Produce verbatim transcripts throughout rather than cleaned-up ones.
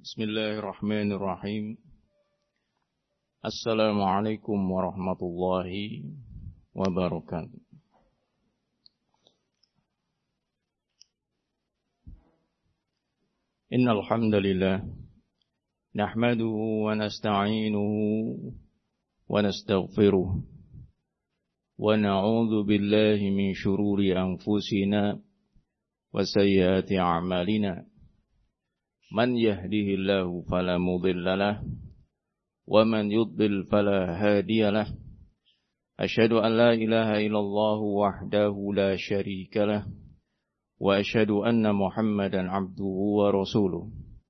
Bismillahirrahmanirrahim. Assalamualaikum warahmatullahi wabarakatuh. Innal hamdalillah nahmaduhu wa nasta'inuhu wa nastaghfiruh wa na'udzu billahi min shururi anfusina wa sayyiati a'malina. Man yahdihillahu fala mudilla lahu wa man yudlil fala hadiya lahu. Asyhadu an la ilaha illallah wahdahu la syarika lahu wa asyhadu anna Muhammadan abduhu wa rasuluh.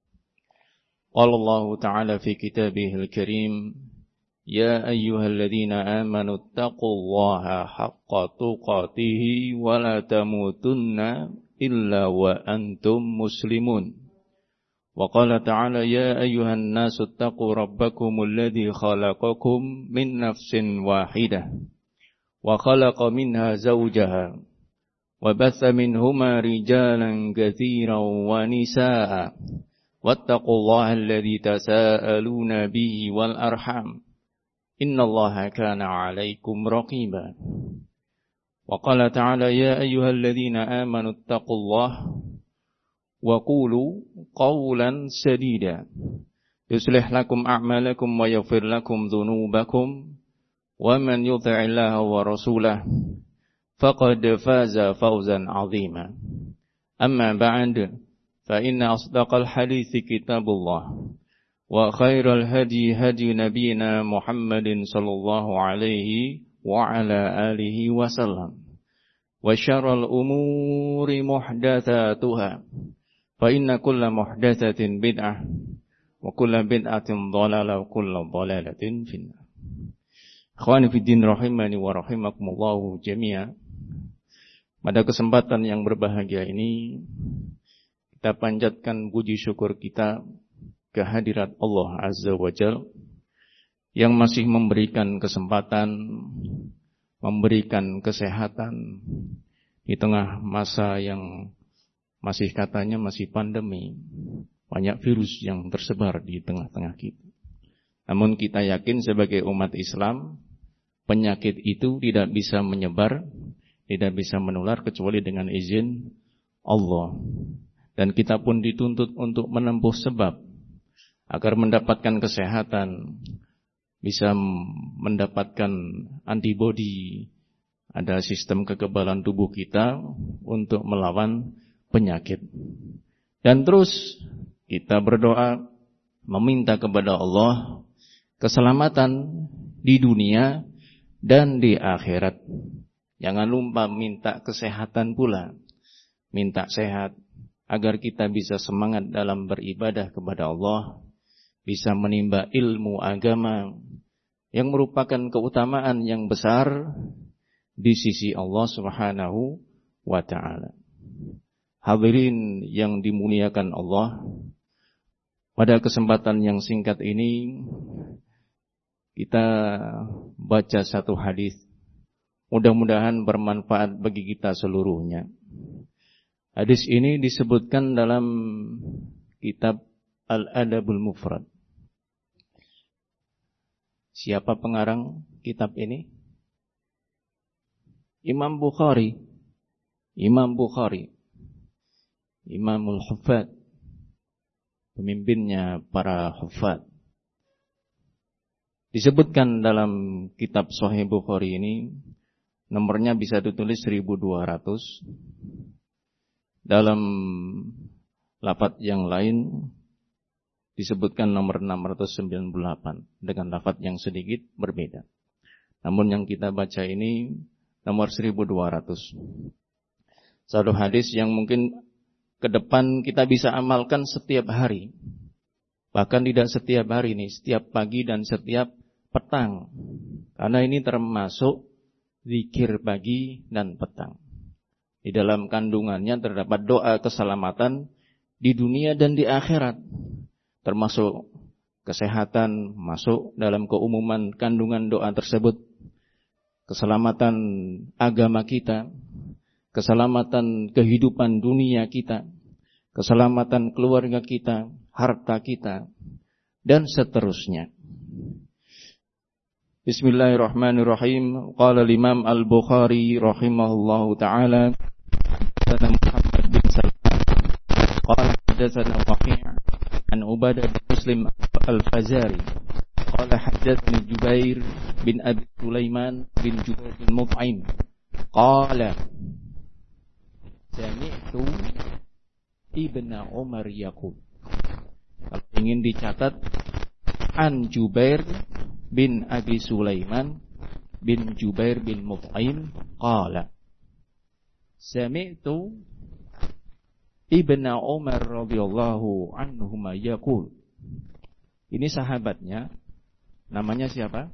Qala Allah ta'ala fi kitabihil karim, ya ayyuhalladzina amanu taqullaha haqqa tuqatih wa la tamutunna illa wa antum muslimun. Wa qala ta'ala ya ayyuhan nasu taqu rabbakumul ladzi khalaqakum min nafsin wahidah wa khalaqa minha zawjaha wa batha minhuma rijalan katsiran wa nisaa wattaqullaha alladzi tasaaluna bihi wal arham innallaha kana 'alaikum raqiba. Wa qala ta'ala ya ayyuhalladzina amanu taqullaha wa qulu qawlan sadida yuslih lakum a'malakum wa yaghfir lakum dhunubakum wa man yuti'illaha wa rasulahu faqad faza fawzan 'azima. Amma ba'd, fa inna asdaqal hadithi kitabullah wa khairal hadi hadi nabiyyina Muhammadin sallallahu alaihi wa ala alihi wasallam wa syarrul umuri muhdatsatuha fa inna kulla muhdatsatin bid'ah wa kulla bid'atin dhalalah wa kulla dhalalatin finnar. Ikhwani fi din rahimani wa rahimakumullah jami'a. Pada kesempatan yang berbahagia ini kita panjatkan puji syukur kita kehadirat Allah Azza wa Jalla yang masih memberikan kesempatan, memberikan kesehatan di tengah masa yang masih katanya masih pandemi, banyak virus yang tersebar di tengah-tengah kita. Namun kita yakin sebagai umat Islam, penyakit itu tidak bisa menyebar, tidak bisa menular kecuali dengan izin Allah. Dan kita pun dituntut untuk menempuh sebab agar mendapatkan kesehatan, bisa mendapatkan antibodi, ada sistem kekebalan tubuh kita untuk melawan penyakit. Dan terus kita berdoa meminta kepada Allah keselamatan di dunia dan di akhirat. Jangan lupa minta kesehatan pula. Minta sehat agar kita bisa semangat dalam beribadah kepada Allah, bisa menimba ilmu agama yang merupakan keutamaan yang besar di sisi Allah Subhanahu wa ta'ala. Hadirin yang dimuliakan Allah, pada kesempatan yang singkat ini kita baca satu hadis. Mudah-mudahan bermanfaat bagi kita seluruhnya. Hadis ini disebutkan dalam kitab Al-Adabul Mufrad. Siapa pengarang kitab ini? Imam Bukhari. Imam Bukhari. Imamul Huffaz, pemimpinnya para huffaz. Disebutkan dalam kitab Sahih Bukhari ini, nomornya bisa ditulis seribu dua ratus. Dalam lafaz yang lain disebutkan nomor enam ratus sembilan puluh delapan dengan lafaz yang sedikit berbeda. Namun yang kita baca ini nomor seribu dua ratus. Satu hadis yang mungkin ke depan kita bisa amalkan setiap hari. Bahkan tidak setiap hari ini, setiap pagi dan setiap petang. Karena ini termasuk zikir pagi dan petang. Di dalam kandungannya terdapat doa keselamatan di dunia dan di akhirat. Termasuk kesehatan masuk dalam keumuman kandungan doa tersebut. Keselamatan agama kita, keselamatan kehidupan dunia kita, keselamatan keluarga kita, harta kita, dan seterusnya. Bismillahirrahmanirrahim. Qala al-Imam Al-Bukhari rahimahullahu ta'ala, hadatsana Muhammad bin Salman qala hadatsana Waqi' an Ubadah bin Muslim Al-Fazari qala hadatsani Jubair bin Abi Sulaiman bin Jubair bin Mut'im qala sami'tu Ibnu Umar yaqul. Kalau ingin dicatat, an Jubair bin Abi Sulaiman bin Jubair bin Mut'im qala sami'tu Ibnu Umar radhiyallahu anhuma yaqul. Ini sahabatnya, namanya siapa?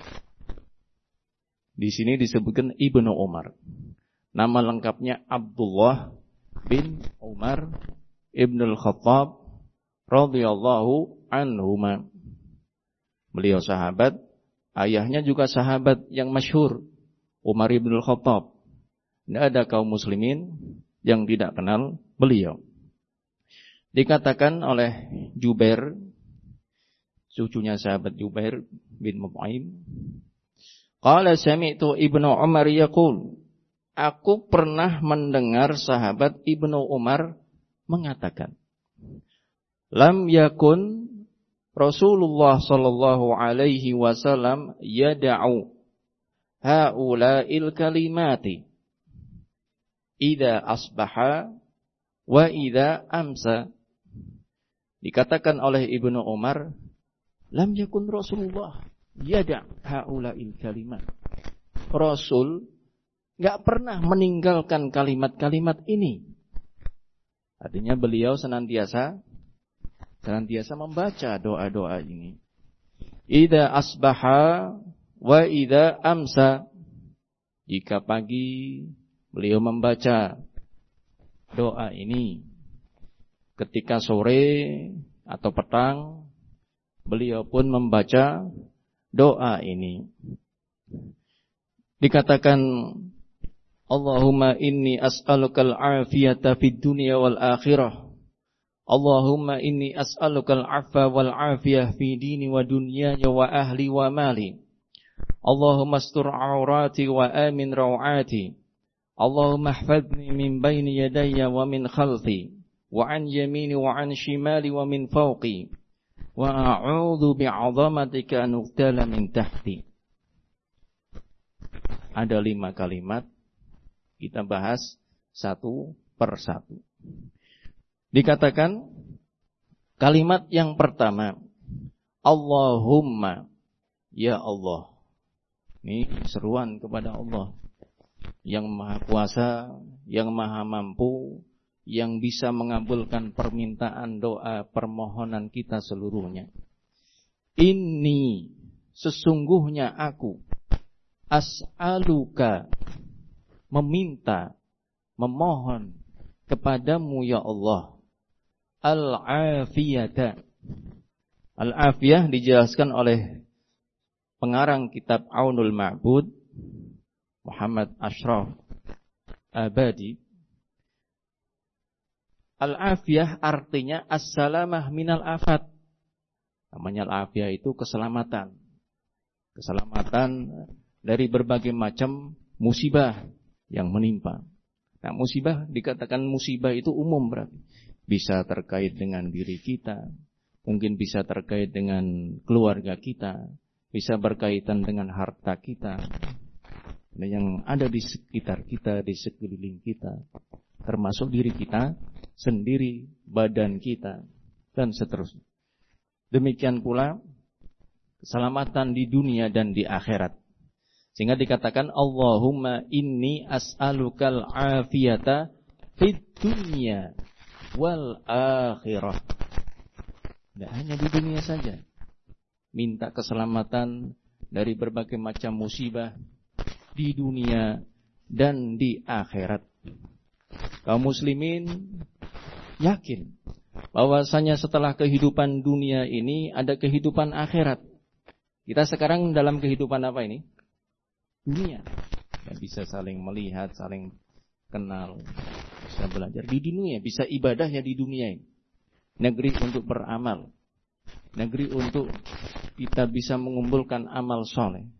Di sini disebutkan Ibnu Umar. Nama lengkapnya Abdullah bin Umar Ibnul Khattab radhiyallahu anhuma. Beliau sahabat, ayahnya juga sahabat yang masyhur, Umar Ibnul Khattab. Tidak ada kaum muslimin yang tidak kenal beliau. Dikatakan oleh Jubair, cucunya sahabat Jubair bin Mut'im, qala sami'tu Ibnu Umar yaqul. Aku pernah mendengar sahabat Ibnu Umar mengatakan, lam yakun Rasulullah sallallahu alaihi wasallam yada'u haula'il kalimati idza asbaha wa idza amsa. Dikatakan oleh Ibnu Umar, lam yakun Rasulullah yada' haula'il kalimat. Rasul enggak pernah meninggalkan kalimat-kalimat ini. Artinya beliau senantiasa senantiasa membaca doa-doa ini. Idza asbaha wa idza amsa. Jika pagi beliau membaca doa ini. Ketika sore atau petang beliau pun membaca doa ini. Dikatakan, Allahumma inni as'alukal afiyata fid dunya wal akhirah. Allahumma inni as'alukal afa wal afiyah fi dini wa dunyaya wa ahli wa mali. Allahumma astur aurati wa amin rawati. Allahumma ihfazni min bayni yadayya wa min khalfi wa an yamini wa an shimali wa min fawqi wa a'udzu bi'azamatika an uqtala min tahti. Ada lima kalimat, kita bahas satu per satu. Dikatakan kalimat yang pertama, Allahumma, ya Allah. Ini seruan kepada Allah yang Maha Kuasa, yang Maha Mampu, yang bisa mengabulkan permintaan doa permohonan kita seluruhnya. Ini sesungguhnya aku as'aluka, meminta, memohon kepadamu ya Allah, al-afiyata. Al-afiyah dijelaskan oleh pengarang kitab Aunul Ma'bud Muhammad Ashraf Abadi. Al-afiyah artinya as-salamah minal afat. Namanya al-afiyah itu keselamatan. Keselamatan dari berbagai macam musibah yang menimpa. Nah, musibah, dikatakan musibah itu umum berarti. Bisa terkait dengan diri kita, mungkin bisa terkait dengan keluarga kita, bisa berkaitan dengan harta kita, nah, yang ada di sekitar kita, di sekeliling kita, termasuk diri kita sendiri, badan kita, dan seterusnya. Demikian pula keselamatan di dunia dan di akhirat. Sehingga dikatakan Allahumma inni as'alukal afiyata fid dunya wal akhirah. Tidak hanya di dunia saja. Minta keselamatan dari berbagai macam musibah di dunia dan di akhirat. Kaum muslimin yakin bahwasanya setelah kehidupan dunia ini ada kehidupan akhirat. Kita sekarang dalam kehidupan apa ini? Dunia. Ya, bisa saling melihat, saling kenal, bisa belajar di dunia, bisa ibadah ya di dunia ini. negeri untuk beramal, negeri untuk kita bisa mengumpulkan amal soleh.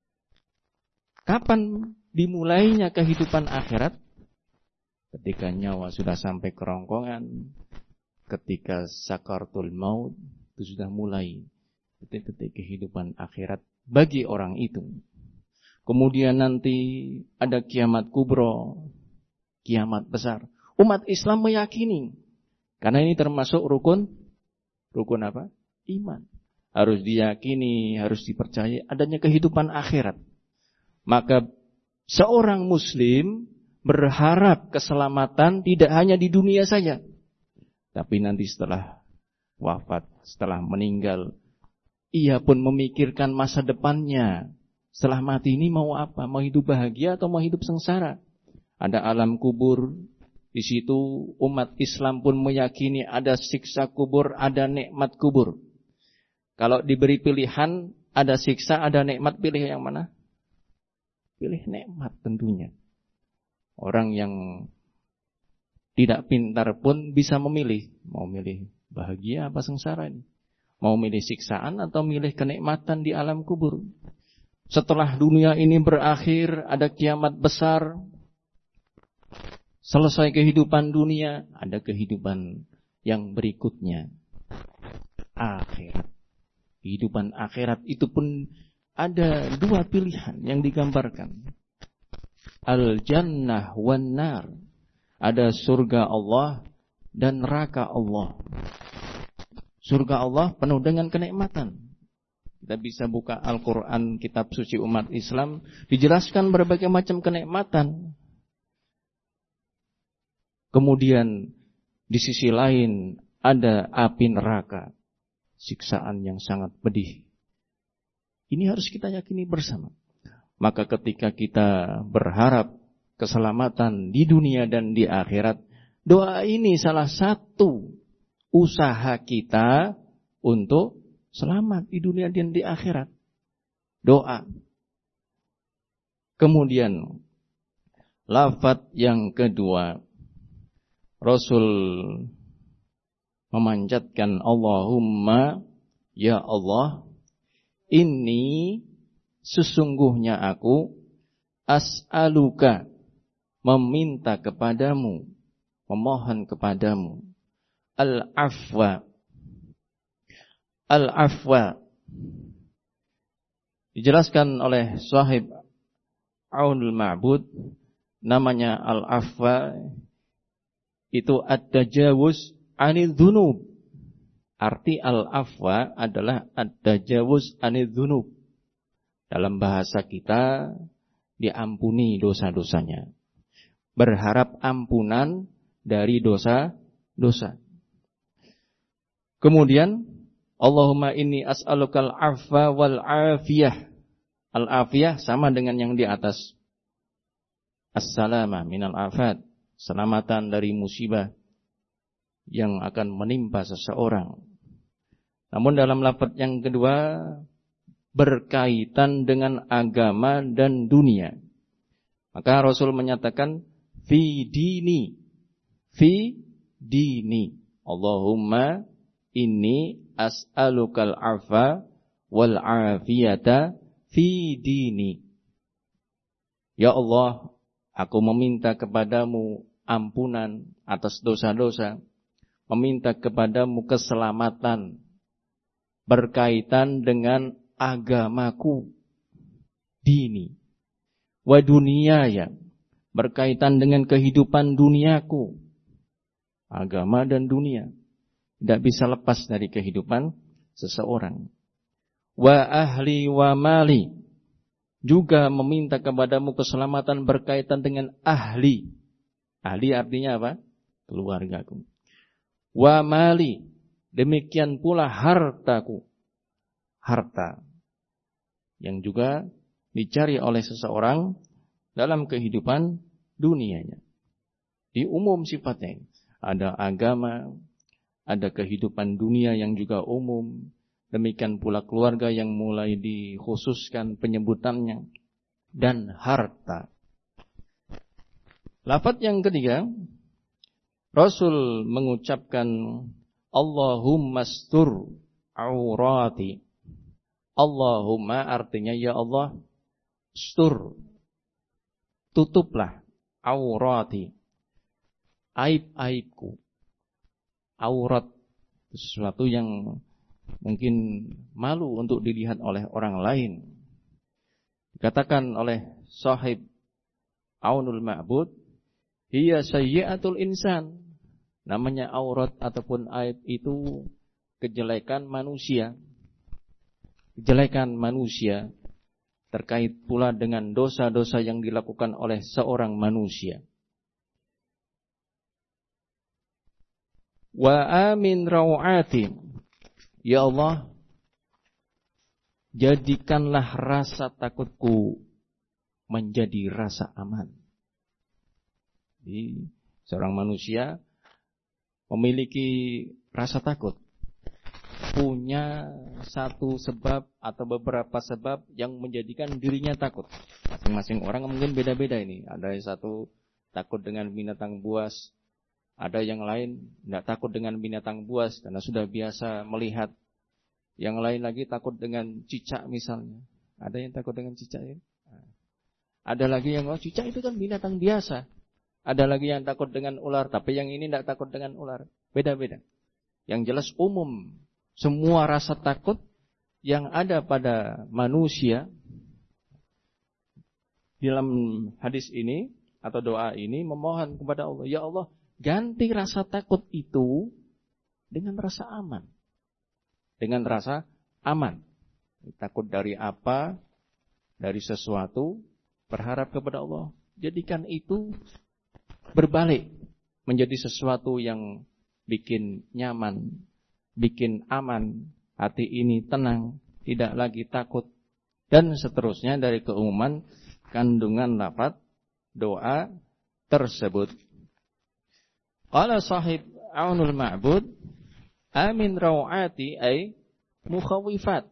Kapan dimulainya kehidupan akhirat? Ketika nyawa sudah sampai kerongkongan, ketika sakaratul maut, itu sudah mulai detik-detik kehidupan akhirat bagi orang itu. Kemudian nanti ada kiamat kubro, kiamat besar. Umat Islam meyakini, karena ini termasuk rukun, rukun apa? Iman. Harus diyakini, harus dipercayai adanya kehidupan akhirat. Maka seorang muslim berharap keselamatan tidak hanya di dunia saja, tapi nanti setelah wafat, setelah meninggal, ia pun memikirkan masa depannya. Setelah mati ini mau apa? Mau hidup bahagia atau mau hidup sengsara? Ada alam kubur. Di situ umat Islam pun meyakini ada siksa kubur, ada nikmat kubur. Kalau diberi pilihan, ada siksa, ada nikmat, pilih yang mana? Pilih nikmat tentunya. Orang yang tidak pintar pun bisa memilih. Mau milih bahagia apa sengsara ini? Mau milih siksaan atau milih kenikmatan di alam kubur? Setelah dunia ini berakhir, ada kiamat besar. Selesai kehidupan dunia, ada kehidupan yang berikutnya. Akhirat. Kehidupan akhirat itu pun ada dua pilihan yang digambarkan. Al-jannah wan nar. Ada surga Allah dan neraka Allah. Surga Allah penuh dengan kenikmatan. Kita bisa buka Al-Quran, kitab suci umat Islam, dijelaskan berbagai macam kenikmatan. Kemudian di sisi lain ada api neraka, siksaan yang sangat pedih. Ini harus kita yakini bersama. Maka ketika kita berharap keselamatan di dunia dan di akhirat, doa ini salah satu usaha kita untuk selamat di dunia dan di akhirat. Doa. Kemudian lafaz yang kedua, Rasul memanjatkan Allahumma, ya Allah, ini sesungguhnya aku as'aluka, meminta kepadamu, memohon kepadamu, al-afwa. Al-afwa dijelaskan oleh Shahib Aunul Ma'bud, namanya al-afwa itu at-tajawuz 'anil dzunub. Arti al-afwa adalah at-tajawuz 'anil dzunub. Dalam bahasa kita, diampuni dosa-dosanya. Berharap ampunan dari dosa-dosa. Kemudian Allahumma inni as'alukal afwa wal afiyah. Al-afiyah sama dengan yang di atas. As-salamah minal afat. Selamatan dari musibah yang akan menimpa seseorang. Namun dalam lafaz yang kedua, berkaitan dengan agama dan dunia. Maka Rasul menyatakan, fi dini. Fi dini. Allahumma inni as'alukal afa wal afiyata fi dini. Ya Allah, aku meminta kepadamu ampunan atas dosa-dosa, meminta kepadamu keselamatan berkaitan dengan agamaku, dini, wa duniyaya, berkaitan dengan kehidupan duniaku, agama dan dunia. Tidak bisa lepas dari kehidupan seseorang. Wa ahli wa mali, juga meminta kepadamu keselamatan berkaitan dengan ahli. Ahli artinya apa? Keluargaku. Wa mali, demikian pula hartaku. Harta yang juga dicari oleh seseorang dalam kehidupan dunianya. Di umum sifatnya, ada agama, ada kehidupan dunia yang juga umum. Demikian pula keluarga yang mulai dikhususkan penyebutannya. Dan harta. Lafaz yang ketiga, Rasul mengucapkan Allahumma astur aurati. Allahumma artinya ya Allah, astur, tutuplah aurati, aib-aibku. Aurat, sesuatu yang mungkin malu untuk dilihat oleh orang lain. Dikatakan oleh sahib Aunul Ma'bud, hiya sayyi'atul insan. Namanya aurat ataupun aib itu kejelekan manusia. Kejelekan manusia terkait pula dengan dosa-dosa yang dilakukan oleh seorang manusia. Wa amin raw'ati. Ya Allah, jadikanlah rasa takutku menjadi rasa aman. Jadi, seorang manusia memiliki rasa takut, punya satu sebab atau beberapa sebab yang menjadikan dirinya takut. Masing-masing orang mungkin beda-beda ini. Ada yang satu takut dengan binatang buas, ada yang lain tidak takut dengan binatang buas karena sudah biasa melihat. Yang lain lagi takut dengan cicak misalnya. Ada yang takut dengan cicak ya? Ada lagi yang oh cicak itu kan binatang biasa. Ada lagi yang takut dengan ular, tapi yang ini tidak takut dengan ular. Beda-beda. Yang jelas umum, semua rasa takut yang ada pada manusia, dalam hadis ini atau doa ini memohon kepada Allah, ya Allah, ganti rasa takut itu dengan rasa aman. Dengan rasa aman. Takut dari apa? Dari sesuatu, berharap kepada Allah. Jadikan itu berbalik menjadi sesuatu yang bikin nyaman, bikin aman, hati ini tenang, tidak lagi takut, dan seterusnya dari keumuman kandungan lafaz doa tersebut. Qala sahib Aunul Ma'bud, amin raw'ati ay mukhawifat.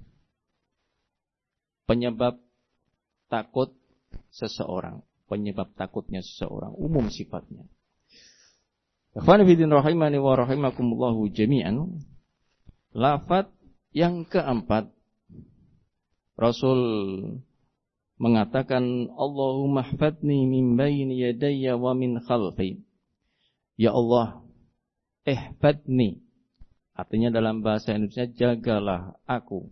Penyebab takut seseorang. Penyebab takutnya seseorang, umum sifatnya. Ikhwan fillah rahimani wa rahimakumullahu jami'an. Lafaz yang keempat, Rasul mengatakan Allahumma ihfadni min bayni yadayya wa min khalfi. Ya Allah, ihfadni. Artinya dalam bahasa Indonesia, jagalah aku.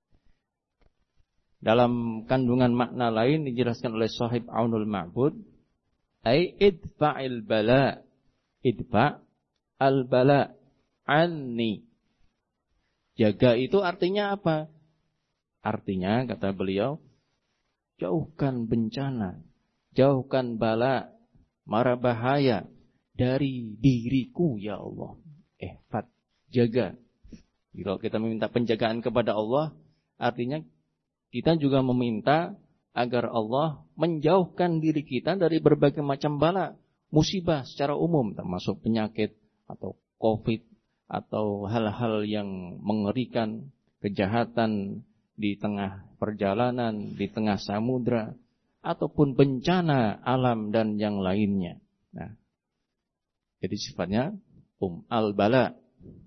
Dalam kandungan makna lain dijelaskan oleh sahib Aunul Ma'bud, ay idfa'il bala, idfa' al bala anni. Jaga itu artinya apa? Artinya kata beliau, jauhkan bencana, jauhkan bala, mara bahaya dari diriku ya Allah. Ihfad, jaga. Kalau kita meminta penjagaan kepada Allah, artinya kita juga meminta agar Allah menjauhkan diri kita dari berbagai macam bala, musibah secara umum, termasuk penyakit atau COVID atau hal-hal yang mengerikan, kejahatan di tengah perjalanan, di tengah samudra, ataupun bencana alam dan yang lainnya. Nah, jadi sifatnya um al-bala.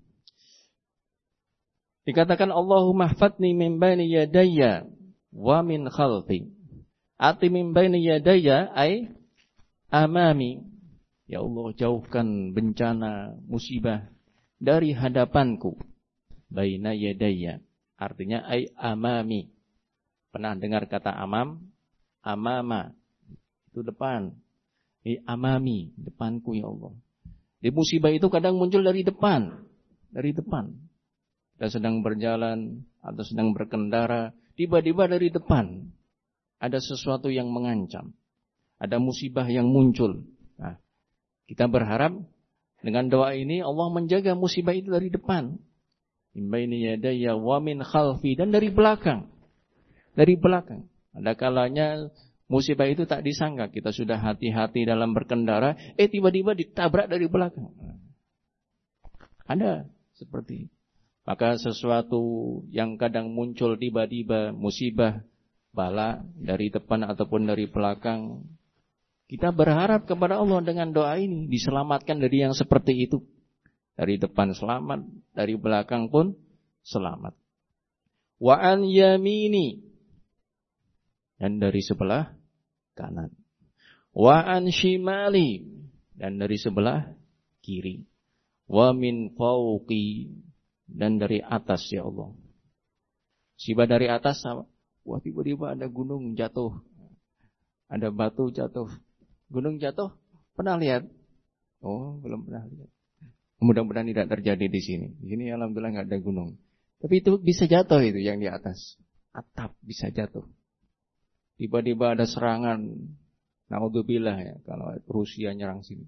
Dikatakan Allahumma ihfadni min baini yadayya wa min khalfi. Arti min baini yadayya ay amami. Ya Allah, jauhkan bencana, musibah dari hadapanku. Baina yadayya. Artinya ay amami. Pernah dengar kata amam? Amama. Itu depan. Ay amami, depanku ya Allah. Di musibah itu kadang muncul dari depan. Dari depan. Kita sedang berjalan atau sedang berkendara, tiba-tiba dari depan ada sesuatu yang mengancam. Ada musibah yang muncul. Nah, kita berharap dengan doa ini Allah menjaga musibah itu dari depan. Min baini yadayya wa min khalfi, dan dari belakang. Dari belakang. Ada kalanya musibah itu tak disangka, kita sudah hati-hati dalam berkendara, eh tiba-tiba ditabrak dari belakang. Ada seperti itu. Maka sesuatu yang kadang muncul tiba-tiba, musibah, bala dari depan ataupun dari belakang, kita berharap kepada Allah dengan doa ini diselamatkan dari yang seperti itu, Dari depan selamat, dari belakang pun selamat. Wa an yamini, dan dari sebelah kanan. Wa an shimali, dan dari sebelah kiri. Wa min fauqi, dan dari atas ya Allah. Siba dari atas sama. Wah, tiba-tiba ada gunung jatuh. Ada batu jatuh. Gunung jatuh, pernah lihat? Oh, belum pernah lihat. Mudah-mudahan tidak terjadi di sini. Di sini alhamdulillah nggak ada gunung. Tapi itu bisa jatuh itu yang di atas. Atap bisa jatuh. Tiba-tiba ada serangan. Naudzubillah ya, kalau Rusia nyerang sini.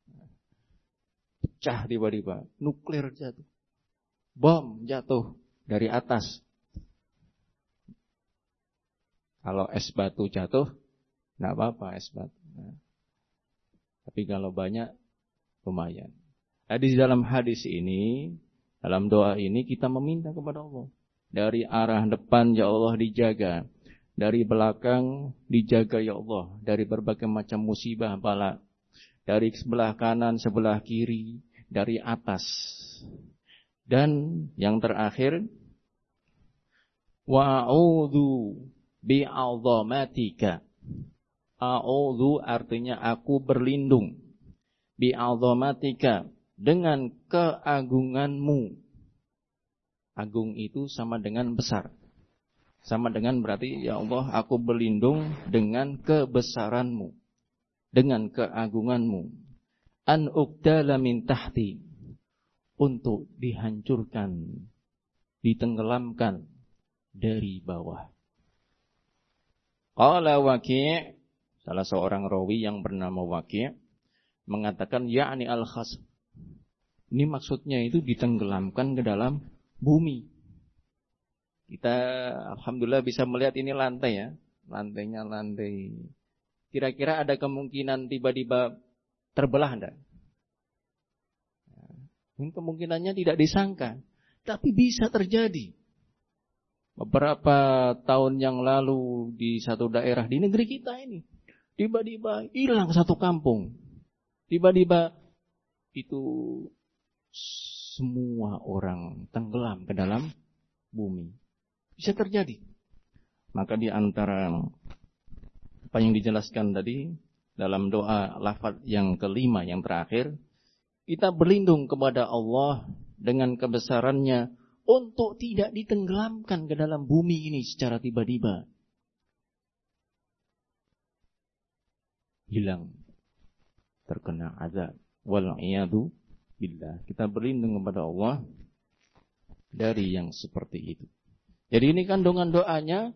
Pecah tiba-tiba. Nuklir jatuh. Bom jatuh dari atas. Kalau es batu jatuh, nggak apa-apa es batu. Nah, tapi kalau banyak, lumayan. Nah, di dalam hadis ini, dalam doa ini kita meminta kepada Allah. Dari arah depan ya Allah dijaga. Dari belakang dijaga ya Allah. Dari berbagai macam musibah bala. Dari sebelah kanan, sebelah kiri. Dari atas. Dan yang terakhir, wa'udhu bi'azamatika. A'udhu artinya aku berlindung. Bi'azamatika, dengan keagunganmu. Agung itu sama dengan besar. Sama dengan berarti, ya Allah, aku berlindung dengan kebesaranmu. Dengan keagunganmu. An uqdala min tahti. Untuk dihancurkan, ditenggelamkan dari bawah. Qala Waqi', salah seorang rawi yang bernama Waqi', mengatakan, ya'ni al-khasf. Ini maksudnya itu ditenggelamkan ke dalam bumi. Kita alhamdulillah bisa melihat ini lantai ya. Lantainya lantai. Kira-kira ada kemungkinan tiba-tiba terbelah enggak? Kemungkinannya tidak disangka. Tapi bisa terjadi. Beberapa tahun yang lalu di satu daerah di negeri kita ini. Tiba-tiba hilang satu kampung. Tiba-tiba itu semua orang tenggelam ke dalam bumi. Bisa terjadi. Maka di antara apa yang dijelaskan tadi dalam doa lafaz yang kelima yang terakhir, kita berlindung kepada Allah dengan kebesarannya untuk tidak ditenggelamkan ke dalam bumi ini secara tiba-tiba. Hilang, terkena azab. Wal'iyadu billah. Kita berlindung kepada Allah dari yang seperti itu. Jadi ini kandungan doanya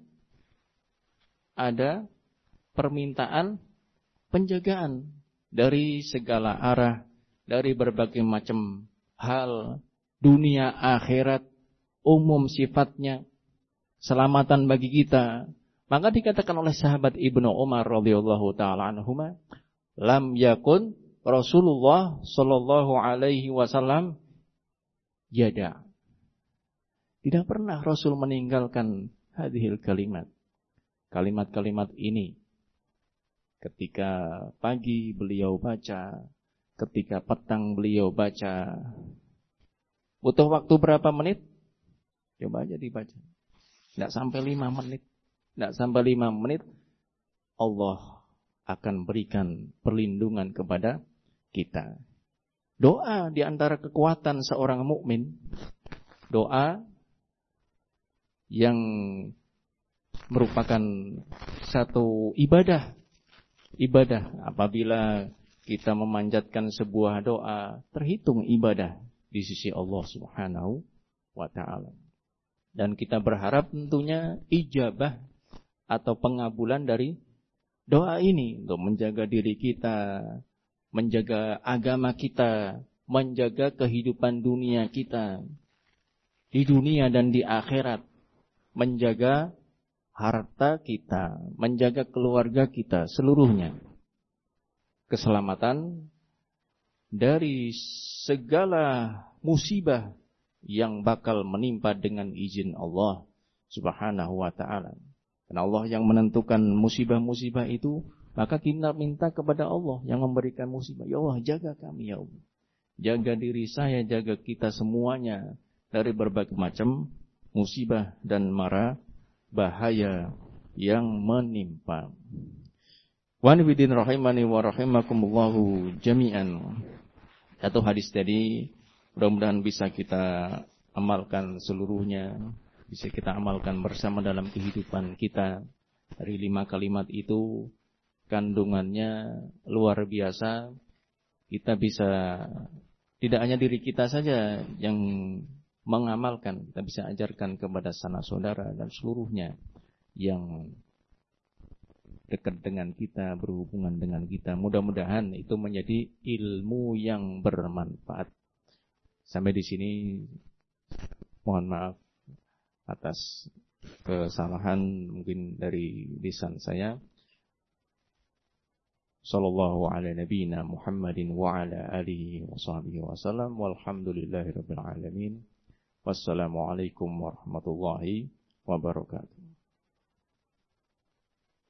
ada permintaan penjagaan dari segala arah, dari berbagai macam hal, dunia, akhirat, umum sifatnya, selamatan bagi kita. Maka dikatakan oleh sahabat Ibnu Umar radhiyallahu taala anhuma, lam yakun Rasulullah sallallahu alaihi wasallam yada. Tidak pernah Rasul meninggalkan hadhil kalimat. Kalimat-kalimat ini. Ketika pagi beliau baca, ketika petang beliau baca. Butuh waktu berapa menit? Coba aja dibaca. Tidak sampai lima menit. Tidak sampai lima menit. Allah akan berikan perlindungan kepada kita. Doa di antara kekuatan seorang mukmin, doa yang merupakan satu ibadah. Ibadah apabila kita memanjatkan sebuah doa, terhitung ibadah di sisi Allah Subhanahu wa taala. Dan kita berharap tentunya ijabah atau pengabulan dari doa ini untuk menjaga diri kita, menjaga agama kita, menjaga kehidupan dunia kita, di dunia dan di akhirat, menjaga harta kita, menjaga keluarga kita seluruhnya, keselamatan dari segala musibah yang bakal menimpa dengan izin Allah Subhanahu wa ta'ala. Karena Allah yang menentukan musibah-musibah itu, maka kita minta kepada Allah yang memberikan musibah. Ya Allah, jaga kami ya Allah. jaga diri saya, jaga kita semuanya dari berbagai macam musibah dan mara bahaya yang menimpa. Wa nabiyyin rahimani wa rahimakumullahu jami'an. Satu hadis tadi mudah-mudahan bisa kita amalkan seluruhnya, bisa kita amalkan bersama dalam kehidupan kita. Dari lima kalimat itu kandungannya luar biasa. Kita bisa, tidak hanya diri kita saja yang mengamalkan, kita bisa ajarkan kepada sanak saudara dan seluruhnya yang dekat dengan kita, berhubungan dengan kita. Mudah-mudahan itu menjadi ilmu yang bermanfaat. Sampai di sini mohon maaf atas kesalahan mungkin dari lisan saya. Sallallahu ala nabiyyina Muhammadin wa ala alihi wa sahbihi wa sallam walhamdulillahi rabbil alamin. Wassalamualaikum warahmatullahi wabarakatuh.